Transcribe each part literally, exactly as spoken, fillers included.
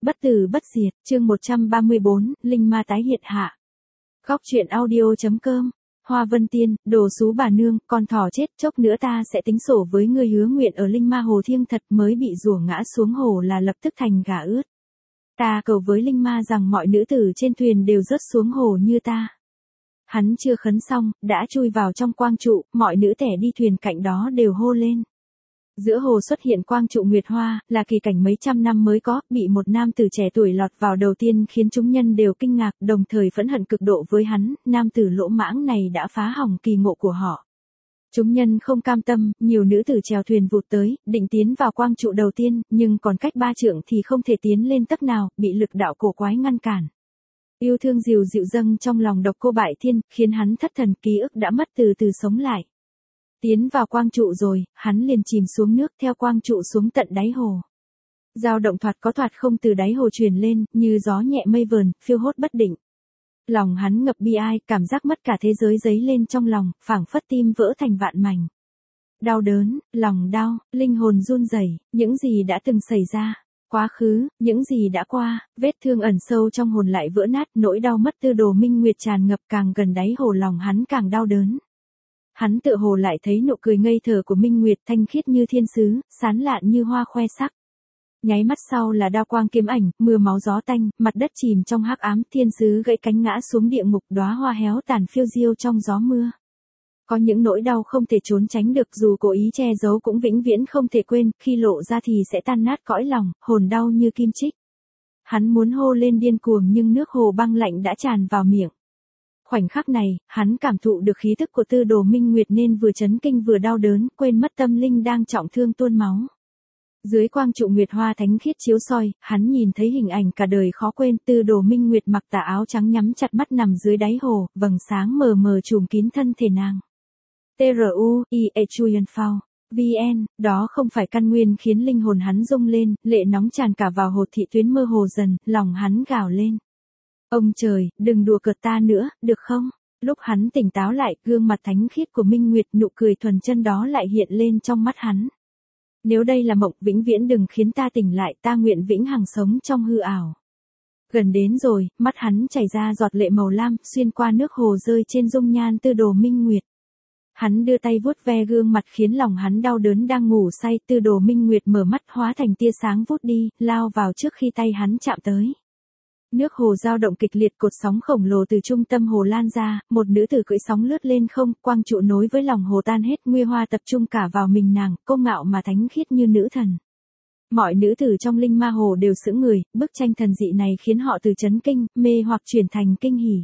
Bất tử bất diệt, chương một trăm ba mươi bốn, Linh ma tái hiện hạ. Góc truyện audio.com. Hoa Vân Tiên, đồ xú bà nương, con thỏ chết, chốc nữa ta sẽ tính sổ với ngươi, hứa nguyện ở Linh ma hồ thiêng thật, mới bị rủa ngã xuống hồ là lập tức thành gà ướt. Ta cầu với Linh ma rằng mọi nữ tử trên thuyền đều rớt xuống hồ như ta. Hắn chưa khấn xong, đã chui vào trong quang trụ, mọi nữ tẻ đi thuyền cạnh đó đều hô lên. Giữa hồ xuất hiện quang trụ nguyệt hoa, là kỳ cảnh mấy trăm năm mới có, bị một nam tử trẻ tuổi lọt vào đầu tiên khiến chúng nhân đều kinh ngạc, đồng thời phẫn hận cực độ với hắn, nam tử lỗ mãng này đã phá hỏng kỳ ngộ của họ. Chúng nhân không cam tâm, nhiều nữ tử chèo thuyền vụt tới, định tiến vào quang trụ đầu tiên, nhưng còn cách ba trượng thì không thể tiến lên tấc nào, bị lực đạo cổ quái ngăn cản. Yêu thương dịu dịu dâng trong lòng Độc Cô Bại Thiên, khiến hắn thất thần, ký ức đã mất từ từ sống lại. Tiến vào quang trụ rồi, hắn liền chìm xuống nước theo quang trụ xuống tận đáy hồ. Dao động thoạt có thoạt không từ đáy hồ truyền lên, như gió nhẹ mây vờn, phiêu hốt bất định. Lòng hắn ngập bi ai, cảm giác mất cả thế giới dấy lên trong lòng, phảng phất tim vỡ thành vạn mảnh. Đau đớn, lòng đau, linh hồn run rẩy, những gì đã từng xảy ra, quá khứ, những gì đã qua, vết thương ẩn sâu trong hồn lại vỡ nát, nỗi đau mất Tư Đồ Minh Nguyệt tràn ngập, càng gần đáy hồ lòng hắn càng đau đớn. Hắn tựa hồ lại thấy nụ cười ngây thơ của Minh Nguyệt, thanh khiết như thiên sứ, sán lạn như hoa khoe sắc. Nháy mắt sau là đao quang kiếm ảnh, mưa máu gió tanh, mặt đất chìm trong hắc ám, thiên sứ gãy cánh ngã xuống địa ngục, đóa hoa héo tàn phiêu diêu trong gió mưa. Có những nỗi đau không thể trốn tránh được, dù cố ý che giấu cũng vĩnh viễn không thể quên, khi lộ ra thì sẽ tan nát cõi lòng, hồn đau như kim chích. Hắn muốn hô lên điên cuồng nhưng nước hồ băng lạnh đã tràn vào miệng. Khoảnh khắc này, hắn cảm thụ được khí tức của Tư Đồ Minh Nguyệt nên vừa chấn kinh vừa đau đớn, quên mất tâm linh đang trọng thương tuôn máu. Dưới quang trụ nguyệt hoa thánh khiết chiếu soi, hắn nhìn thấy hình ảnh cả đời khó quên, Tư Đồ Minh Nguyệt mặc tà áo trắng nhắm chặt mắt nằm dưới đáy hồ, vầng sáng mờ mờ trùm kín thân thể nàng. tê rờ u i e Chuyen Phao. vn, đó không phải căn nguyên khiến linh hồn hắn rung lên, lệ nóng tràn cả vào hồ, thị tuyến mơ hồ dần, lòng hắn gào lên. Ông trời, đừng đùa cợt ta nữa, được không? Lúc hắn tỉnh táo lại, gương mặt thánh khiết của Minh Nguyệt, nụ cười thuần chân đó lại hiện lên trong mắt hắn. Nếu đây là mộng, vĩnh viễn đừng khiến ta tỉnh lại, ta nguyện vĩnh hằng sống trong hư ảo. Gần đến rồi, mắt hắn chảy ra giọt lệ màu lam, xuyên qua nước hồ rơi trên dung nhan Tư Đồ Minh Nguyệt. Hắn đưa tay vuốt ve gương mặt khiến lòng hắn đau đớn, đang ngủ say, Tư Đồ Minh Nguyệt mở mắt hóa thành tia sáng vút đi, lao vào trước khi tay hắn chạm tới. Nước hồ dao động kịch liệt, cột sóng khổng lồ từ trung tâm hồ lan ra, một nữ tử cưỡi sóng lướt lên không, quang trụ nối với lòng hồ tan hết, nguy hoa tập trung cả vào mình nàng, cô ngạo mà thánh khiết như nữ thần. Mọi nữ tử trong Linh ma hồ đều sững người, bức tranh thần dị này khiến họ từ chấn kinh, mê hoặc chuyển thành kinh hỉ.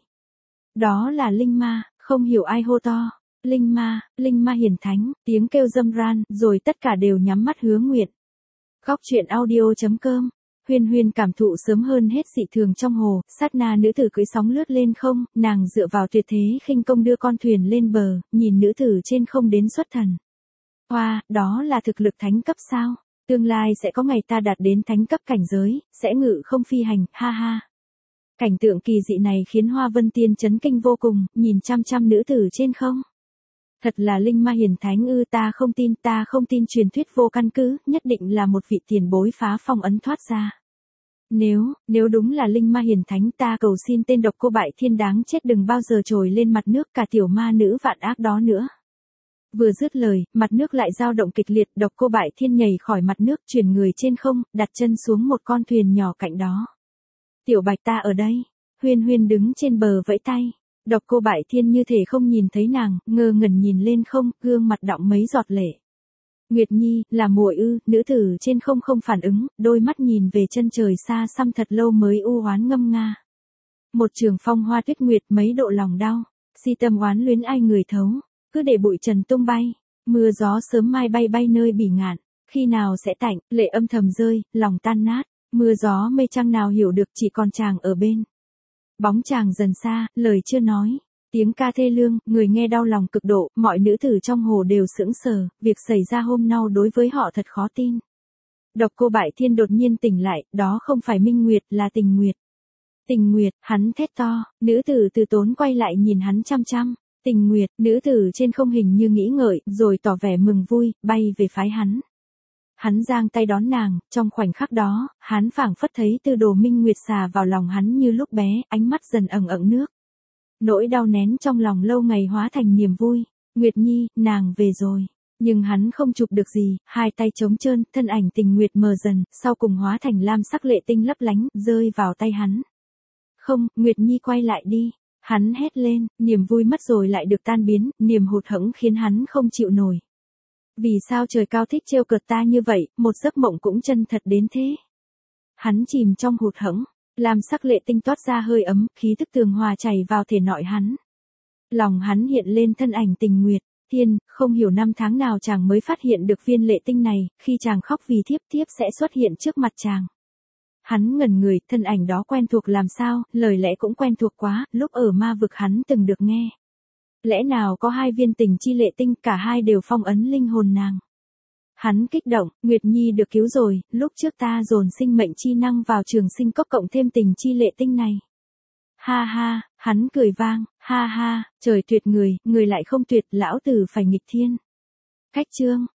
Đó là Linh ma, không hiểu ai hô to. Linh ma, Linh ma hiển thánh, tiếng kêu râm ran, rồi tất cả đều nhắm mắt hứa nguyện. Góc truyện audio.com. Huyên Huyên cảm thụ sớm hơn hết dị thường trong hồ, sát na nữ tử cưỡi sóng lướt lên không, nàng dựa vào tuyệt thế khinh công đưa con thuyền lên bờ, nhìn nữ tử trên không đến xuất thần. Hoa, đó là thực lực thánh cấp sao? Tương lai sẽ có ngày ta đạt đến thánh cấp cảnh giới, sẽ ngự không phi hành, ha ha. Cảnh tượng kỳ dị này khiến Hoa Vân Tiên chấn kinh vô cùng, nhìn chăm chăm nữ tử trên không. Thật là Linh ma hiển thánh ư? Ta không tin, ta không tin, truyền thuyết vô căn cứ, nhất định là một vị tiền bối phá phong ấn thoát ra. Nếu, nếu đúng là Linh ma hiển thánh, ta cầu xin tên Độc Cô Bại Thiên đáng chết đừng bao giờ trồi lên mặt nước, cả tiểu ma nữ vạn ác đó nữa. Vừa dứt lời, mặt nước lại dao động kịch liệt, Độc Cô Bại Thiên nhảy khỏi mặt nước, chuyển người trên không, đặt chân xuống một con thuyền nhỏ cạnh đó. Tiểu Bạch, ta ở đây. Huyên Huyên đứng trên bờ vẫy tay. Độc Cô Bại Thiên như thể không nhìn thấy nàng, ngơ ngẩn nhìn lên không, gương mặt đọng mấy giọt lệ. Nguyệt Nhi, là muội ư? Nữ tử trên không không phản ứng, đôi mắt nhìn về chân trời xa xăm thật lâu mới u oán ngâm nga. Một trường phong hoa tuyết nguyệt, mấy độ lòng đau, si tâm oán luyến ai người thấu, cứ để bụi trần tung bay, mưa gió sớm mai bay bay nơi bỉ ngạn, khi nào sẽ tạnh, lệ âm thầm rơi, lòng tan nát, mưa gió mây trăng nào hiểu được, chỉ còn chàng ở bên. Bóng chàng dần xa, lời chưa nói. Tiếng ca thê lương, người nghe đau lòng cực độ, mọi nữ tử trong hồ đều sững sờ, việc xảy ra hôm nay đối với họ thật khó tin. Độc Cô Bại Thiên đột nhiên tỉnh lại, đó không phải Minh Nguyệt, là Tình Nguyệt. Tình Nguyệt, hắn thét to, nữ tử từ tốn quay lại nhìn hắn chăm chăm. Tình Nguyệt, nữ tử trên không hình như nghĩ ngợi, rồi tỏ vẻ mừng vui, bay về phái hắn. Hắn giang tay đón nàng, trong khoảnh khắc đó, hắn phảng phất thấy Tư Đồ Minh Nguyệt xà vào lòng hắn như lúc bé, ánh mắt dần ẩn ẩn nước. Nỗi đau nén trong lòng lâu ngày hóa thành niềm vui. Nguyệt Nhi, nàng về rồi. Nhưng hắn không chụp được gì, hai tay trống trơn, thân ảnh Tình Nguyệt mờ dần, sau cùng hóa thành lam sắc lệ tinh lấp lánh, rơi vào tay hắn. Không, Nguyệt Nhi quay lại đi. Hắn hét lên, niềm vui mất rồi lại được tan biến, niềm hụt hẫng khiến hắn không chịu nổi. Vì sao trời cao thích trêu cợt ta như vậy, một giấc mộng cũng chân thật đến thế. Hắn chìm trong hụt hẫng, lam sắc lệ tinh toát ra hơi ấm, khí tức tường hòa chảy vào thể nội hắn. Lòng hắn hiện lên thân ảnh Tình Nguyệt. Thiên, không hiểu năm tháng nào chàng mới phát hiện được viên lệ tinh này, khi chàng khóc vì thiếp thiếp sẽ xuất hiện trước mặt chàng. Hắn ngẩn người, thân ảnh đó quen thuộc làm sao, lời lẽ cũng quen thuộc quá, lúc ở ma vực hắn từng được nghe. Lẽ nào có hai viên tình chi lệ tinh, cả hai đều phong ấn linh hồn nàng. Hắn kích động, Nguyệt Nhi được cứu rồi, lúc trước ta dồn sinh mệnh chi năng vào trường sinh cốc cộng thêm tình chi lệ tinh này. Ha ha, hắn cười vang, ha ha, trời tuyệt người, người lại không tuyệt, lão tử phải nghịch thiên. Cách chương